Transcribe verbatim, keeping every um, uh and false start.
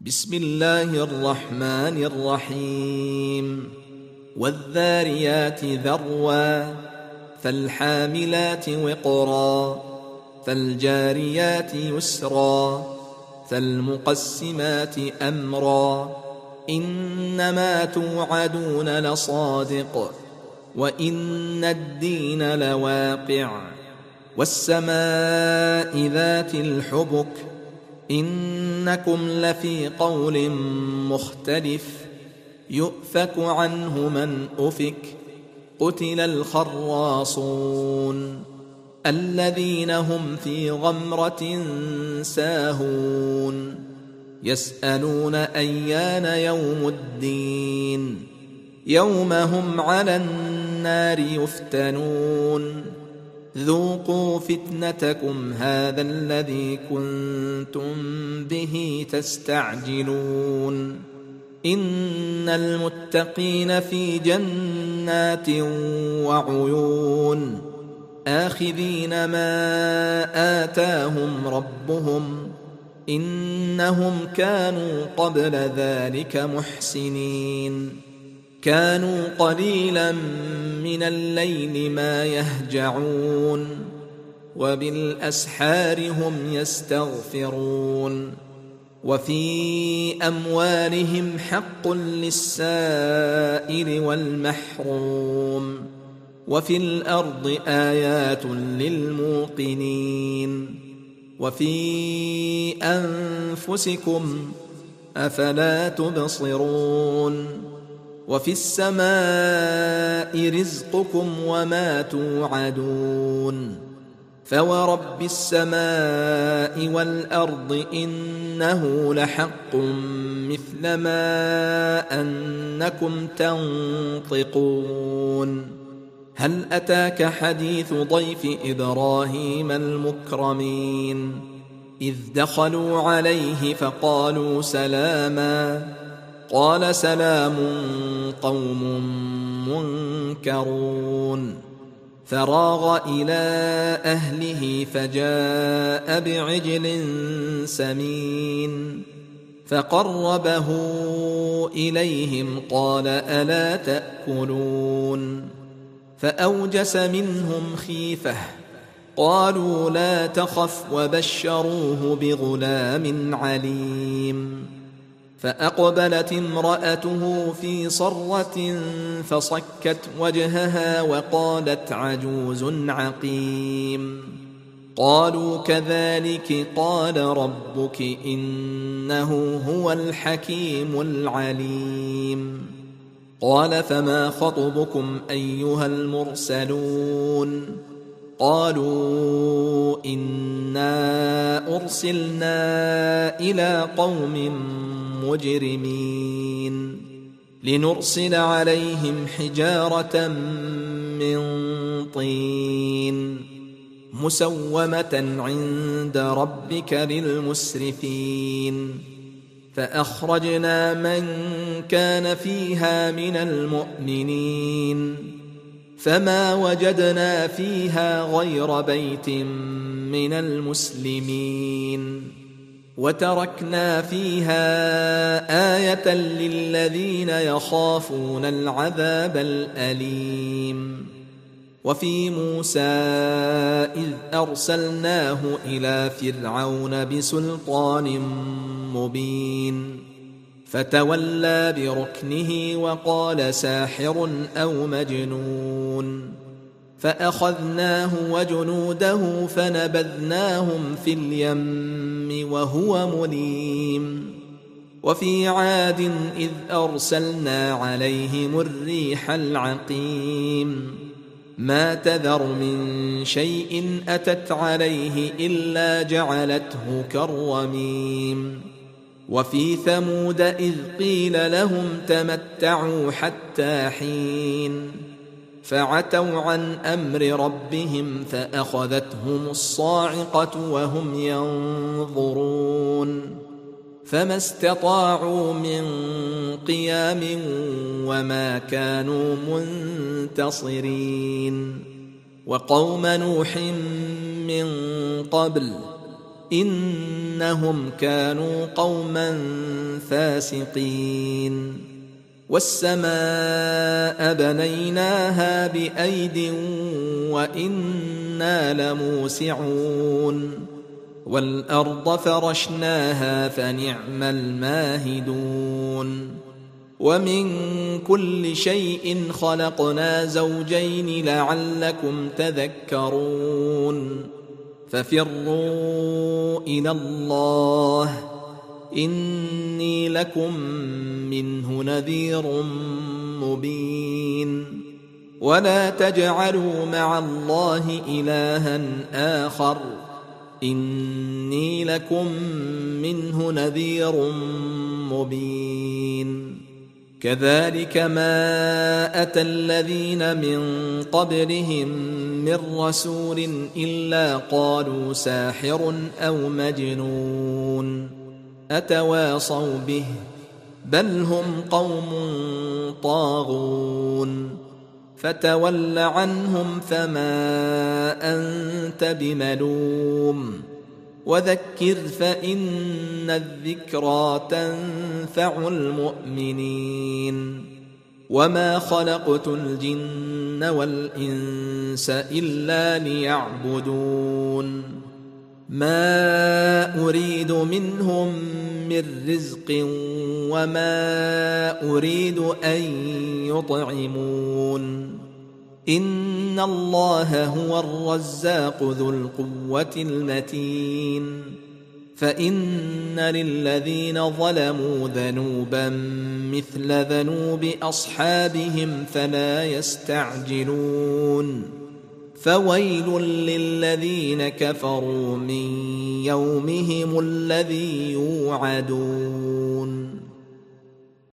بسم الله الرحمن الرحيم والذاريات ذروا فالحاملات وقرا فالجاريات يسرا فالمقسمات أمرا إنما توعدون لصادق وإن الدين لواقع والسماء ذات الحبك إنكم لفي قول مختلف يؤفك عنه من أفك قتل الخراصون الذين هم في غمرة ساهون يسألون أيان يوم الدين يوم هم على النار يفتنون ذوقوا فتنتكم هذا الذي كنتم به تستعجلون إن المتقين في جنات وعيون آخذين ما آتاهم ربهم إنهم كانوا قبل ذلك محسنين كانوا قليلا من الليل ما يهجعون وبالأسحار هم يستغفرون وفي أموالهم حق للسائل والمحروم وفي الأرض آيات للموقنين وفي أنفسكم أفلا تبصرون وفي السماء رزقكم وما توعدون فورب السماء والأرض إنه لحق مثل ما أنكم تنطقون هل أتاك حديث ضيف إبراهيم المكرمين إذ دخلوا عليه فقالوا سلاما قال سلام قوم منكرون فراغ إلى أهله فجاء بعجل سمين فقربه إليهم قال ألا تأكلون فأوجس منهم خيفة قالوا لا تخف وبشروه بغلام عليم فأقبلت امرأته في صرة فصكت وجهها وقالت عجوز عقيم قالوا كذلك قال ربك إنه هو الحكيم العليم قال فما خطبكم أيها المرسلون قالوا إنا أرسلنا إلى قوم مجرمين لنرسل عليهم حجارة من طين مسومة عند ربك للمسرفين فأخرجنا من كان فيها من المؤمنين فما وجدنا فيها غير بيت من المسلمين وتركنا فيها آية للذين يخافون العذاب الأليم وفي موسى إذ أرسلناه إلى فرعون بسلطان مبين فتولى بركنه وقال ساحر أو مجنون فأخذناه وجنوده فنبذناهم في اليم وهو مليم وفي عاد إذ أرسلنا عليهم الريح العقيم ما تذر من شيء أتت عليه إلا جعلته كالرميم وفي ثمود إذ قيل لهم تمتعوا حتى حين فعتوا عن أمر ربهم فأخذتهم الصاعقة وهم ينظرون فما استطاعوا من قيام وما كانوا منتصرين وقوم نوح من قبل إنهم كانوا قوما فاسقين والسماء بنيناها بأيد وإنا لموسعون والأرض فرشناها فنعم الماهدون ومن كل شيء خلقنا زوجين لعلكم تذكرون ففروا إلى الله إني لكم منه نذير مبين ولا تجعلوا مع الله إلها آخر إني لكم منه نذير مبين كذلك ما أتى الذين من قبلهم من رسول إلا قالوا ساحر أو مجنون أتواصوا به بل هم قوم طاغون فتول عنهم فما أنت بملوم وذكر فإن الذكرى تنفع المؤمنين وما خلقت الجن والإنس إلا ليعبدون ما أريد منهم من رزق وما أريد أن يطعمون إن الله هو الرزاق ذو القوة المتين فإن للذين ظلموا ذنوبا مثل ذنوب أصحابهم فلا يستعجلون فويل للذين كفروا من يومهم الذي يوعدون